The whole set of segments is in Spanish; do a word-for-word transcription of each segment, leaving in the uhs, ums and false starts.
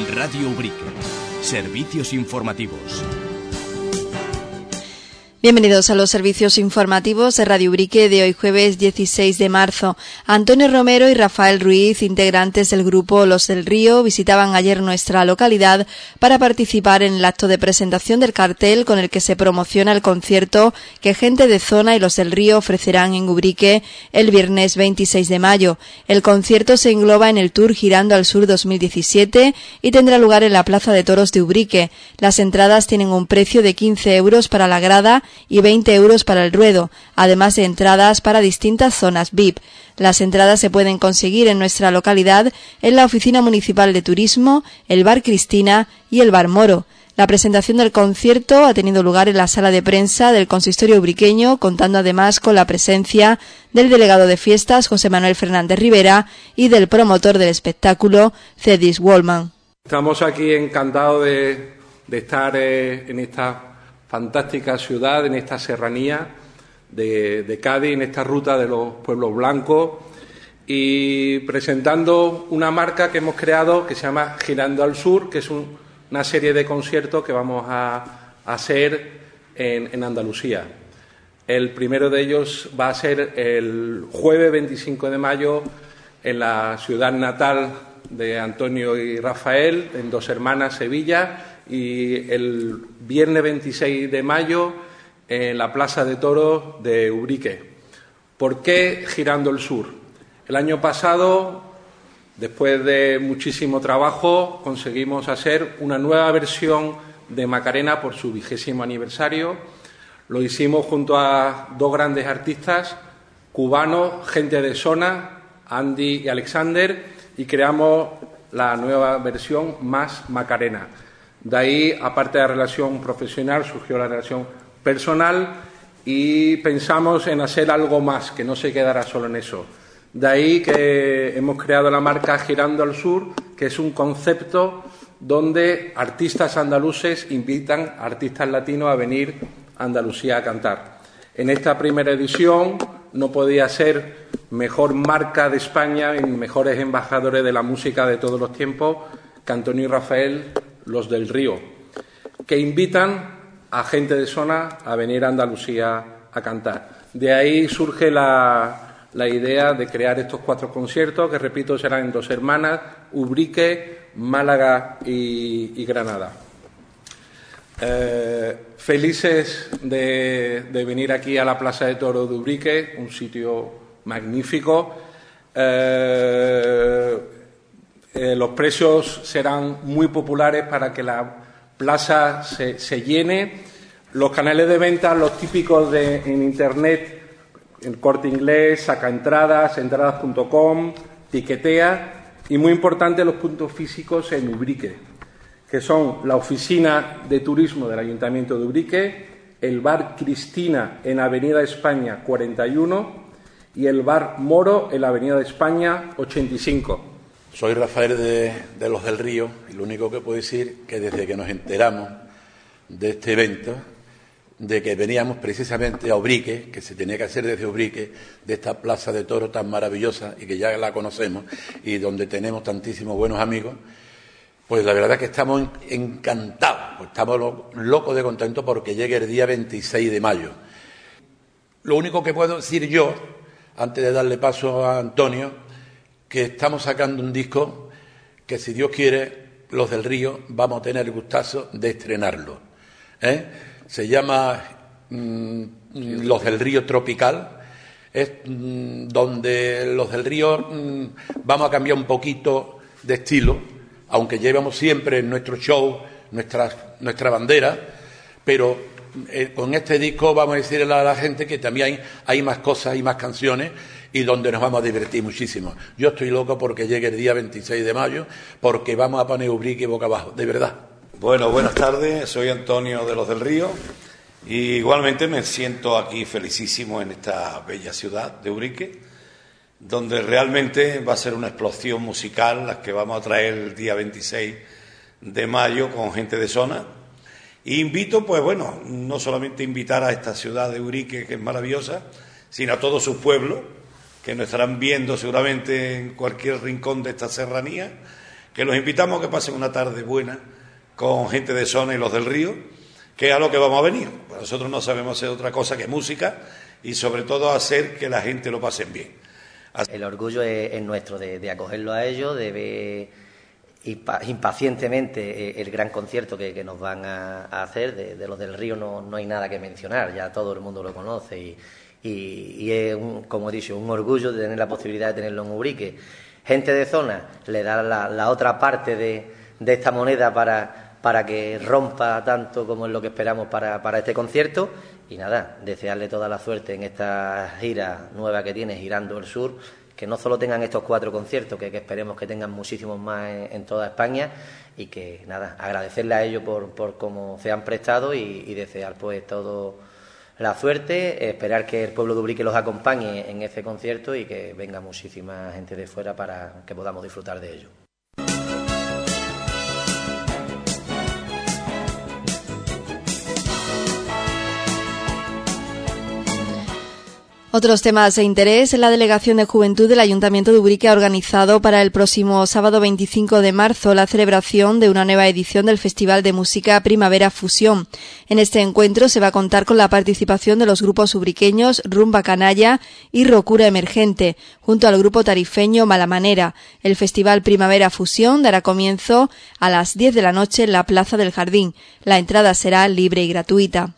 Radio Ubrique. Servicios informativos. Bienvenidos a los servicios informativos de Radio Ubrique de hoy jueves dieciséis de marzo. Antonio Romero y Rafael Ruiz, integrantes del grupo Los del Río, visitaban ayer nuestra localidad para participar en el acto de presentación del cartel con el que se promociona el concierto que Gente de Zona y Los del Río ofrecerán en Ubrique el viernes veintiséis de mayo. El concierto se engloba en el Tour Girando al Sur dos mil diecisiete y tendrá lugar en la Plaza de Toros de Ubrique. Las entradas tienen un precio de quince euros para la grada y veinte euros para el ruedo, además de entradas para distintas zonas V I P. Las entradas se pueden conseguir en nuestra localidad en la Oficina Municipal de Turismo, el Bar Cristina y el Bar Moro. La presentación del concierto ha tenido lugar en la sala de prensa del Consistorio ubriqueño, contando además con la presencia del delegado de fiestas, José Manuel Fernández Rivera, y del promotor del espectáculo, Cedis Wallman. Estamos aquí encantados de, de estar eh, en esta fantástica ciudad, en esta serranía de, de Cádiz, en esta ruta de los pueblos blancos, y presentando una marca que hemos creado que se llama Girando al Sur, que es un, una serie de conciertos que vamos a, a hacer en, en Andalucía. El primero de ellos va a ser el jueves veinticinco de mayo en la ciudad natal de Antonio y Rafael, en Dos Hermanas, Sevilla, y el viernes veintiséis de mayo en la Plaza de Toros de Ubrique. ¿Por qué Girando el Sur? El año pasado, después de muchísimo trabajo, conseguimos hacer una nueva versión de Macarena por su vigésimo aniversario. Lo hicimos junto a dos grandes artistas cubanos, Gente de Zona, Andy y Alexander, y creamos la nueva versión Más Macarena. De ahí, aparte de la relación profesional, surgió la relación personal y pensamos en hacer algo más, que no se quedara solo en eso. De ahí que hemos creado la marca Girando al Sur, que es un concepto donde artistas andaluces invitan a artistas latinos a venir a Andalucía a cantar. En esta primera edición no podía ser mejor marca de España y mejores embajadores de la música de todos los tiempos que Antonio y Rafael, Los del Río, que invitan a Gente de Zona a venir a Andalucía a cantar. De ahí surge la, la idea de crear estos cuatro conciertos, que repito, serán en Dos Hermanas, Ubrique, Málaga y, y Granada. Eh, felices de, de venir aquí a la Plaza de Toros de Ubrique, un sitio magnífico. Eh, Eh, los precios serán muy populares para que la plaza se, se llene. Los canales de venta, los típicos de, en Internet, el Corte Inglés, Saca Entradas, entradas punto com, Tiquetea, y muy importante los puntos físicos en Ubrique, que son la Oficina de Turismo del Ayuntamiento de Ubrique, el Bar Cristina en Avenida España cuarenta y uno y el Bar Moro en la Avenida de España ochenta y cinco. Soy Rafael de, de Los del Río y lo único que puedo decir es que desde que nos enteramos de este evento, de que veníamos precisamente a Ubrique, que se tenía que hacer desde Ubrique, de esta plaza de toros tan maravillosa y que ya la conocemos y donde tenemos tantísimos buenos amigos, pues la verdad es que estamos encantados, pues estamos lo, locos de contento porque llegue el día veintiséis de mayo. Lo único que puedo decir yo, antes de darle paso a Antonio, que estamos sacando un disco que, si Dios quiere, Los del Río vamos a tener el gustazo de estrenarlo. ¿eh? Se llama mmm, Los del Río Tropical. Es mmm, donde Los del Río mmm, vamos a cambiar un poquito de estilo, aunque llevamos siempre en nuestro show nuestra, nuestra bandera, pero eh, con este disco vamos a decirle a la gente que también hay, hay más cosas y más canciones, y donde nos vamos a divertir muchísimo. Yo estoy loco porque llegue el día veintiséis de mayo, porque vamos a poner Ubrique boca abajo, de verdad. Bueno, buenas tardes, soy Antonio de Los del Río, y igualmente me siento aquí felicísimo en esta bella ciudad de Ubrique, donde realmente va a ser una explosión musical la que vamos a traer el día veintiséis de mayo con Gente de Zona. Y invito, pues bueno, no solamente invitar a esta ciudad de Ubrique, que es maravillosa, sino a todos sus pueblos, que nos estarán viendo seguramente en cualquier rincón de esta serranía, que los invitamos a que pasen una tarde buena con gente de zona y los del río, que es a lo que vamos a venir. Pues nosotros no sabemos hacer otra cosa que música y sobre todo hacer que la gente lo pasen bien. Así... El orgullo es, es nuestro de, de acogerlo a ellos, de ver impacientemente el gran concierto que, que nos van a, a hacer. De, de los del río no, no hay nada que mencionar, ya todo el mundo lo conoce y, y, y es, un, como he dicho, un orgullo de tener la posibilidad de tenerlo en Ubrique. Gente de zona le da la, la otra parte de, de esta moneda para, para que rompa tanto como es lo que esperamos para, para este concierto. Y nada, desearle toda la suerte en esta gira nueva que tiene, Girando el Sur, que no solo tengan estos cuatro conciertos, que, que esperemos que tengan muchísimos más en, en toda España, y que nada, agradecerle a ellos por, por cómo se han prestado y, y desear pues todo la suerte, esperar que el pueblo de Ubrique los acompañe en ese concierto y que venga muchísima gente de fuera para que podamos disfrutar de ello. Otros temas de interés. La Delegación de Juventud del Ayuntamiento de Ubrique ha organizado para el próximo sábado veinticinco de marzo la celebración de una nueva edición del Festival de Música Primavera Fusión. En este encuentro se va a contar con la participación de los grupos ubriqueños Rumba Canalla y Rocura Emergente, junto al grupo tarifeño Malamanera. El Festival Primavera Fusión dará comienzo a las diez de la noche en la Plaza del Jardín. La entrada será libre y gratuita.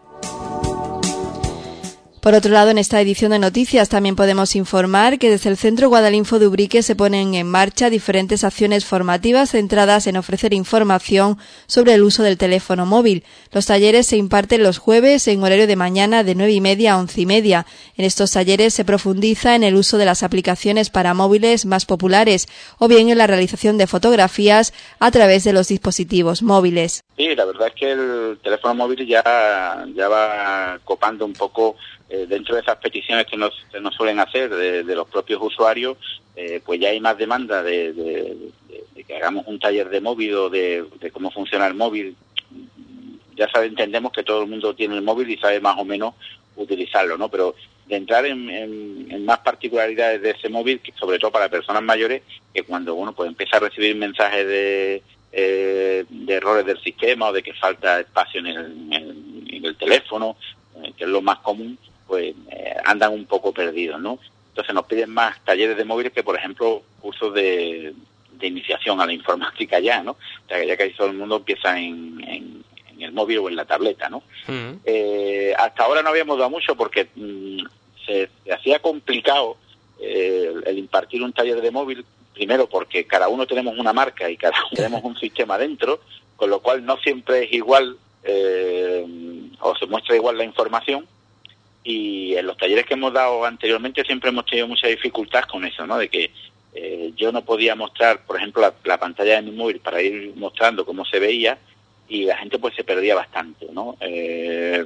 Por otro lado, en esta edición de noticias también podemos informar que desde el Centro Guadalinfo de Ubrique se ponen en marcha diferentes acciones formativas centradas en ofrecer información sobre el uso del teléfono móvil. Los talleres se imparten los jueves en horario de mañana de nueve y media a once y media. En estos talleres se profundiza en el uso de las aplicaciones para móviles más populares o bien en la realización de fotografías a través de los dispositivos móviles. Sí, la verdad es que el teléfono móvil ya, ya va copando un poco eh, dentro de esas peticiones que nos, que nos suelen hacer de, de los propios usuarios, eh, pues ya hay más demanda de, de, de, de que hagamos un taller de móvil o de, de cómo funciona el móvil. Ya sabe, entendemos que todo el mundo tiene el móvil y sabe más o menos utilizarlo, ¿no? Pero de entrar en, en, en más particularidades de ese móvil, que sobre todo para personas mayores, que cuando uno pues empieza a recibir mensajes de Eh, de errores del sistema o de que falta espacio en el, en el, en el teléfono, eh, que es lo más común, pues eh, andan un poco perdidos, ¿no? Entonces nos piden más talleres de móviles que, por ejemplo, cursos de, de iniciación a la informática ya, ¿no? O sea, que ya casi todo el mundo empieza en, en, en el móvil o en la tableta, ¿no? Uh-huh. Eh, hasta ahora no habíamos dado mucho porque mmm, se, se hacía complicado eh, el, el impartir un taller de móvil. Primero porque cada uno tenemos una marca y cada uno tenemos un sistema dentro, con lo cual no siempre es igual eh, o se muestra igual la información, y en los talleres que hemos dado anteriormente siempre hemos tenido mucha dificultad con eso, ¿no? De que eh, yo no podía mostrar, por ejemplo, la, la pantalla de mi móvil para ir mostrando cómo se veía y la gente pues se perdía bastante, ¿no? Eh,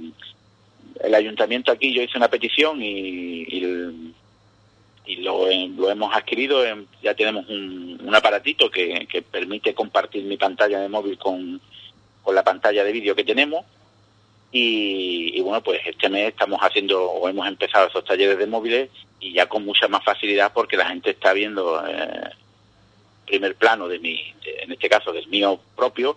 el ayuntamiento aquí, yo hice una petición y... y el, y lo, lo hemos adquirido, ya tenemos un, un aparatito que, que permite compartir mi pantalla de móvil con, con la pantalla de vídeo que tenemos, y, y bueno, pues este mes estamos haciendo o hemos empezado esos talleres de móviles y ya con mucha más facilidad porque la gente está viendo eh, primer plano de mi, de, en este caso del mío propio,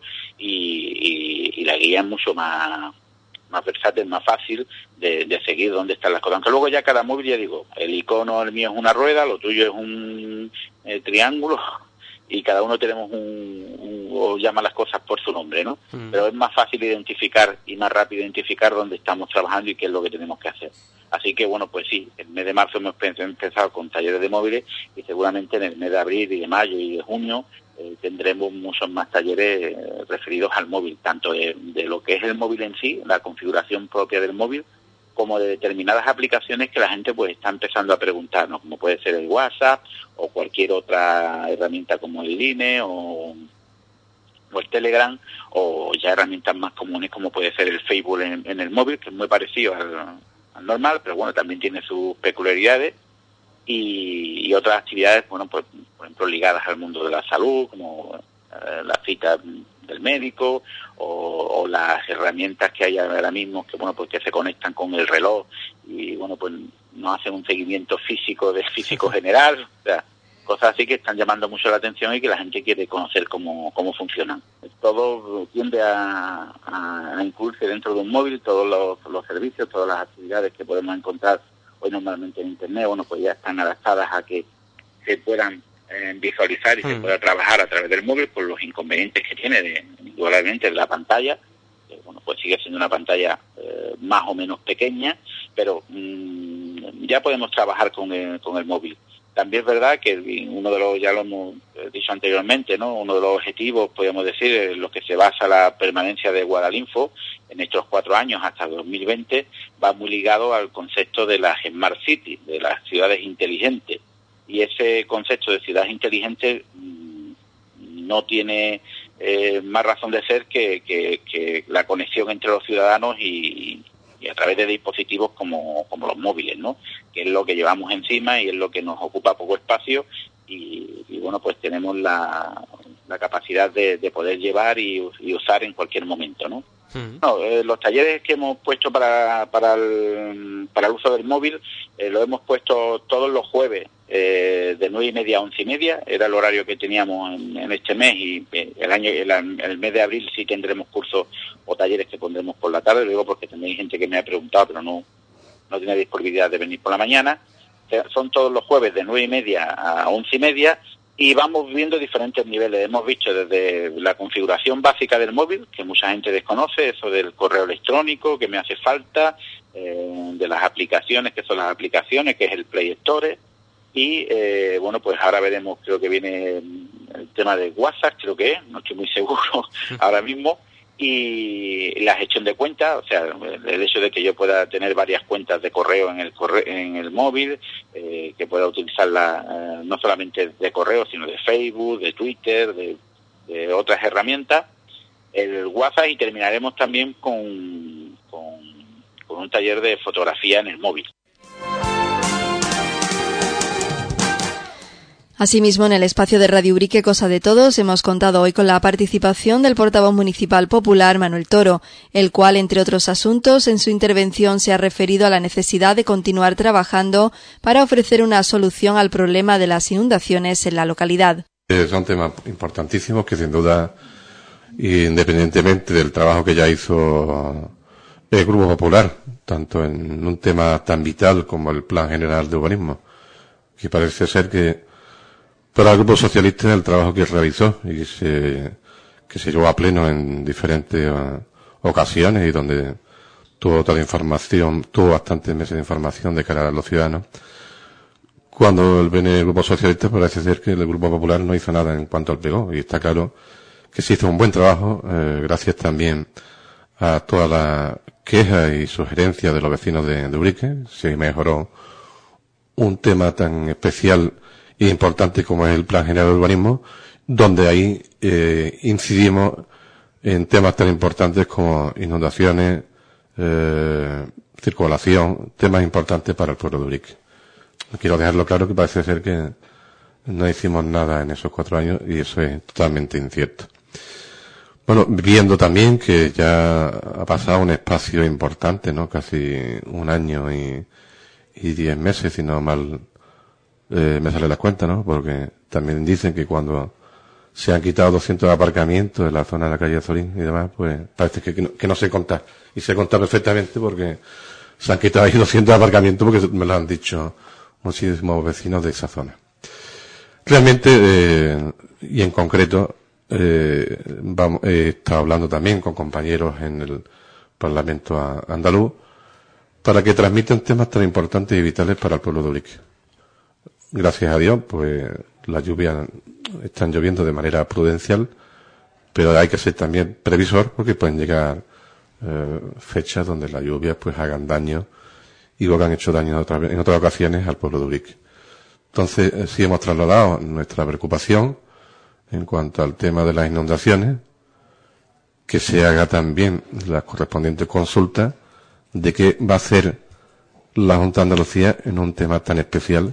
y, y, y la guía es mucho más más versátil, más fácil de, de seguir dónde están las cosas. Aunque luego ya cada móvil, ya digo, el icono, el mío es una rueda, lo tuyo es un eh, triángulo, y cada uno tenemos un, un, o llama las cosas por su nombre, ¿no? Mm. Pero es más fácil identificar y más rápido identificar dónde estamos trabajando y qué es lo que tenemos que hacer. Así que, bueno, pues sí, el mes de marzo hemos empezado con talleres de móviles y seguramente en el mes de abril y de mayo y de junio Eh, tendremos muchos más talleres eh, referidos al móvil, tanto de, de lo que es el móvil en sí, la configuración propia del móvil, como de determinadas aplicaciones que la gente pues está empezando a preguntarnos, como puede ser el WhatsApp o cualquier otra herramienta como el Line o, o el Telegram, o ya herramientas más comunes como puede ser el Facebook en, en el móvil, que es muy parecido al, al normal, pero bueno, también tiene sus peculiaridades. Y, y otras actividades, bueno, pues, por ejemplo, ligadas al mundo de la salud, como eh, la cita del médico, o, o las herramientas que hay ahora mismo que, bueno, pues que se conectan con el reloj y, bueno, pues nos hacen un seguimiento físico de físico general. O sea, cosas así que están llamando mucho la atención y que la gente quiere conocer cómo, cómo funcionan. Todo tiende a, a incluirse dentro de un móvil, todos los, los servicios, todas las actividades que podemos encontrar hoy normalmente en Internet, bueno, pues ya están adaptadas a que se puedan eh, visualizar y mm. se pueda trabajar a través del móvil, por los inconvenientes que tiene de, indudablemente, la pantalla. Eh, bueno, pues sigue siendo una pantalla eh, más o menos pequeña, pero mmm, ya podemos trabajar con el, con el móvil. También es verdad que uno de los, ya lo hemos dicho anteriormente, ¿no? Uno de los objetivos, podríamos decir, en los que se basa la permanencia de Guadalinfo en estos cuatro años hasta dos mil veinte, va muy ligado al concepto de las Smart Cities, de las ciudades inteligentes. Y ese concepto de ciudades inteligentes mmm, no tiene eh, más razón de ser que, que, que la conexión entre los ciudadanos y, y a través de dispositivos como, como los móviles, ¿no? Que es lo que llevamos encima y es lo que nos ocupa poco espacio y, y bueno, pues tenemos la, la capacidad de, de poder llevar y, y usar en cualquier momento, ¿no? Uh-huh. No, eh, los talleres que hemos puesto para, para, el, para el uso del móvil eh, lo hemos puesto todos los jueves eh, de nueve y media a once y media, era el horario que teníamos en, en este mes y eh, el año el, el mes de abril sí tendremos cursos o talleres que pondremos por la tarde, lo digo porque también hay gente que me ha preguntado pero no, no tiene disponibilidad de venir por la mañana. O sea, son todos los jueves de nueve y media a once y media y vamos viendo diferentes niveles. Hemos visto desde la configuración básica del móvil, que mucha gente desconoce, eso del correo electrónico que me hace falta, eh, de las aplicaciones, que son las aplicaciones, que es el Play Store, y eh, bueno, pues ahora veremos, creo que viene el tema de WhatsApp, creo que es, no estoy muy seguro ahora mismo, y la gestión de cuentas, o sea, el hecho de que yo pueda tener varias cuentas de correo en el correo, en el móvil, eh, que pueda utilizarla eh, no solamente de correo, sino de Facebook, de Twitter, de, de otras herramientas, el WhatsApp, y terminaremos también con, con, con un taller de fotografía en el móvil. Asimismo, en el espacio de Radio Ubrique Cosa de Todos hemos contado hoy con la participación del portavoz municipal popular Manuel Toro, el cual, entre otros asuntos, en su intervención se ha referido a la necesidad de continuar trabajando para ofrecer una solución al problema de las inundaciones en la localidad. Son temas importantísimos que, sin duda, independientemente del trabajo que ya hizo el Grupo Popular, tanto en un tema tan vital como el Plan General de Urbanismo, que parece ser que para el Grupo Socialista el trabajo que realizó y que se, que se llevó a pleno en diferentes uh, ocasiones y donde tuvo toda la información, tuvo bastantes meses de información de cara a los ciudadanos. Cuando viene el Grupo Socialista parece ser que el Grupo Popular no hizo nada en cuanto al plegó, y está claro que se hizo un buen trabajo, eh, gracias también a todas las quejas y sugerencias de los vecinos de, de Ubrique. Se mejoró un tema tan especial y importante como es el Plan General de Urbanismo, donde ahí eh, incidimos en temas tan importantes como inundaciones, eh, circulación, temas importantes para el pueblo de Ubrique. Quiero dejarlo claro que parece ser que no hicimos nada en esos cuatro años y eso es totalmente incierto. Bueno, viendo también que ya ha pasado un espacio importante, ¿no? Casi un año y, y diez meses, si no mal Eh, me sale la cuenta, ¿no? Porque también dicen que cuando se han quitado doscientos aparcamientos en la zona de la calle Azorín y demás, pues parece que, que, no, que no sé contar. Y sé contar perfectamente porque se han quitado ahí doscientos aparcamientos porque me lo han dicho muchísimos vecinos de esa zona. Realmente, eh, y en concreto, eh, vamos, he estado hablando también con compañeros en el Parlamento andaluz para que transmitan temas tan importantes y vitales para el pueblo de Ubrique. Gracias a Dios, pues las lluvias están lloviendo de manera prudencial, pero hay que ser también previsor porque pueden llegar eh, fechas donde las lluvias pues hagan daño, igual que han hecho daño en otras, en otras ocasiones al pueblo de Ubrique. Entonces, eh, sí hemos trasladado nuestra preocupación en cuanto al tema de las inundaciones, que se haga también la correspondiente consulta de qué va a hacer la Junta de Andalucía en un tema tan especial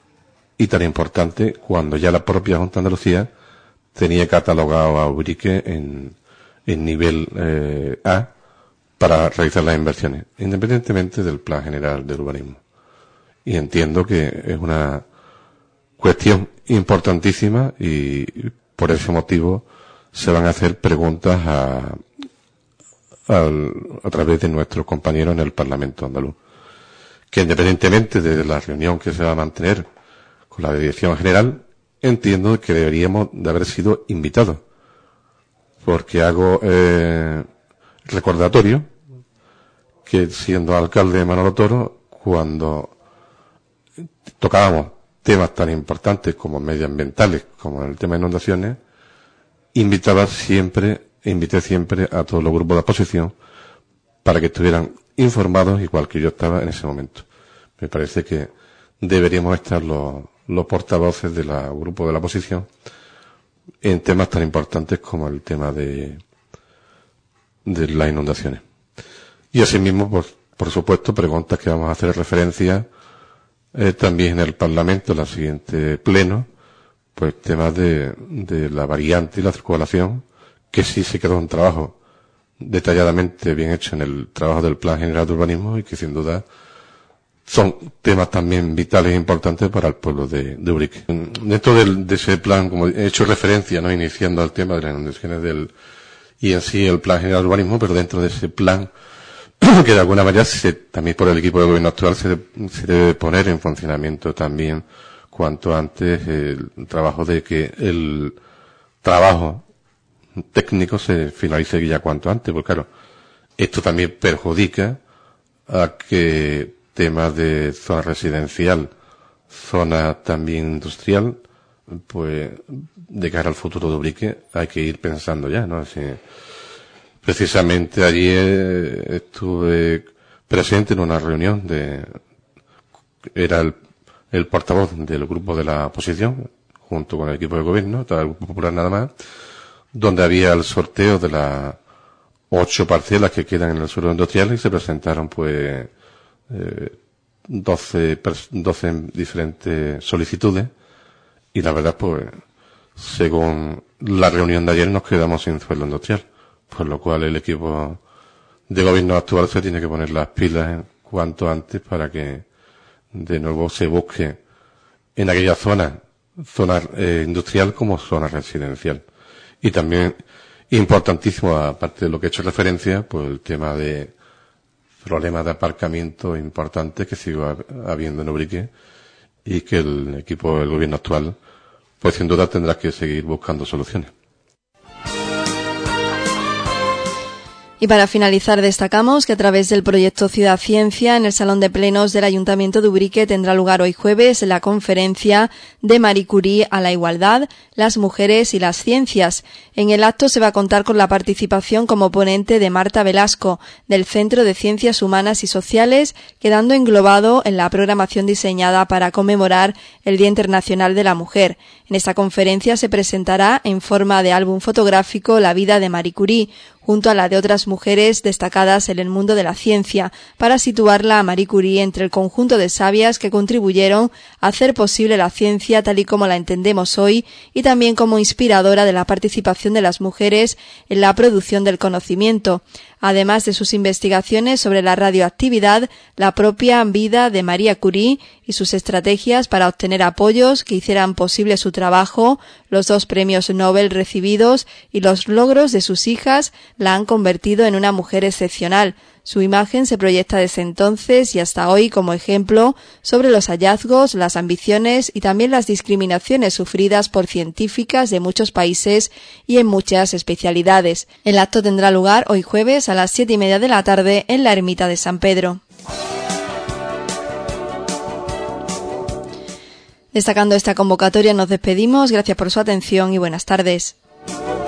y tan importante, cuando ya la propia Junta de Andalucía tenía catalogado a Ubrique en, en nivel eh, A para realizar las inversiones, independientemente del Plan General de Urbanismo. Y entiendo que es una cuestión importantísima y por ese motivo se van a hacer preguntas a, a, a través de nuestros compañeros en el Parlamento andaluz. Que independientemente de la reunión que se va a mantener con la Dirección General, entiendo que deberíamos de haber sido invitados. Porque hago eh, recordatorio que siendo alcalde de Manolo Toro, cuando tocábamos temas tan importantes como medioambientales, como el tema de inundaciones, invitaba siempre, invité siempre a todos los grupos de oposición para que estuvieran informados igual que yo estaba en ese momento. Me parece que deberíamos estar los, los portavoces de la grupo de la oposición en temas tan importantes como el tema de, de las inundaciones. Y asimismo, por, por supuesto, preguntas que vamos a hacer referencia eh, también en el Parlamento, en el siguiente pleno, pues temas de, de la variante y la circulación, que sí se quedó un trabajo detalladamente bien hecho en el trabajo del Plan General de Urbanismo y que sin duda son temas también vitales e importantes para el pueblo de, de Ubrique. Dentro del, de ese plan, como he hecho referencia, no iniciando al tema de las inundaciones del, y en sí el Plan General de Urbanismo, pero dentro de ese plan, que de alguna manera se, también por el equipo de gobierno actual se, de, se debe poner en funcionamiento también cuanto antes el trabajo de que el trabajo técnico se finalice ya cuanto antes, porque claro, esto también perjudica a que temas de zona residencial, zona también industrial, pues de cara al futuro de Ubrique hay que ir pensando ya, ¿no? Así, precisamente ayer estuve presente en una reunión de, era el, el portavoz del grupo de la oposición, junto con el equipo de gobierno, todo el Grupo Popular nada más, donde había el sorteo de las ocho parcelas que quedan en el suelo industrial y se presentaron pues eh, doce, doce diferentes solicitudes y la verdad pues según la reunión de ayer nos quedamos sin suelo industrial, por lo cual el equipo de gobierno actual se tiene que poner las pilas cuanto antes para que de nuevo se busque en aquella zona, zona eh, industrial como zona residencial. Y también, importantísimo, aparte de lo que he hecho referencia, pues el tema de problemas de aparcamiento importantes que sigue habiendo en Ubrique y que el equipo del gobierno actual, pues sin duda tendrá que seguir buscando soluciones. Y para finalizar destacamos que a través del proyecto Ciudad Ciencia en el Salón de Plenos del Ayuntamiento de Ubrique tendrá lugar hoy jueves la conferencia de Marie Curie a la igualdad, las mujeres y las ciencias. En el acto se va a contar con la participación como ponente de Marta Velasco del Centro de Ciencias Humanas y Sociales, quedando englobado en la programación diseñada para conmemorar el Día Internacional de la Mujer. En esta conferencia se presentará en forma de álbum fotográfico la vida de Marie Curie, junto a la de otras mujeres destacadas en el mundo de la ciencia, para situarla a Marie Curie entre el conjunto de sabias que contribuyeron a hacer posible la ciencia tal y como la entendemos hoy y también como inspiradora de la participación de las mujeres en la producción del conocimiento. Además de sus investigaciones sobre la radioactividad, la propia vida de Marie Curie y sus estrategias para obtener apoyos que hicieran posible su trabajo, los dos premios Nobel recibidos y los logros de sus hijas la han convertido en una mujer excepcional. Su imagen se proyecta desde entonces y hasta hoy como ejemplo sobre los hallazgos, las ambiciones y también las discriminaciones sufridas por científicas de muchos países y en muchas especialidades. El acto tendrá lugar hoy jueves a las siete y media de la tarde en la Ermita de San Pedro. Destacando esta convocatoria nos despedimos. Gracias por su atención y buenas tardes.